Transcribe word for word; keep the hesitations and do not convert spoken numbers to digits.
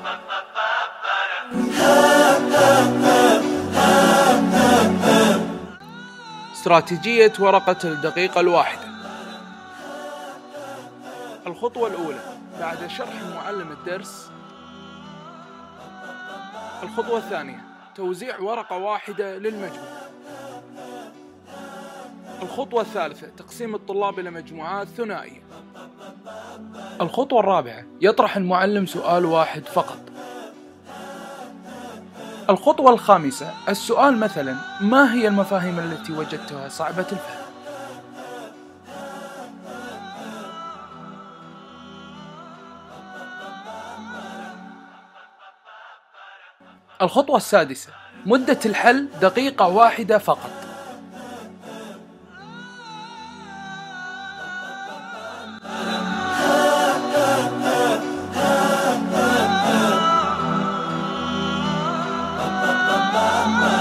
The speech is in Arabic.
استراتيجية ورقة الدقيقة الواحدة. الخطوة الأولى بعد شرح المعلم الدرس. الخطوة الثانية توزيع ورقة واحدة للمجموع. الخطوة الثالثة تقسيم الطلاب إلى مجموعات ثنائية. الخطوة الرابعة يطرح المعلم سؤال واحد فقط. الخطوة الخامسة السؤال مثلا: ما هي المفاهيم التي وجدتها صعبة الفهم؟ الخطوة السادسة مدة الحل دقيقة واحدة فقط. Bye.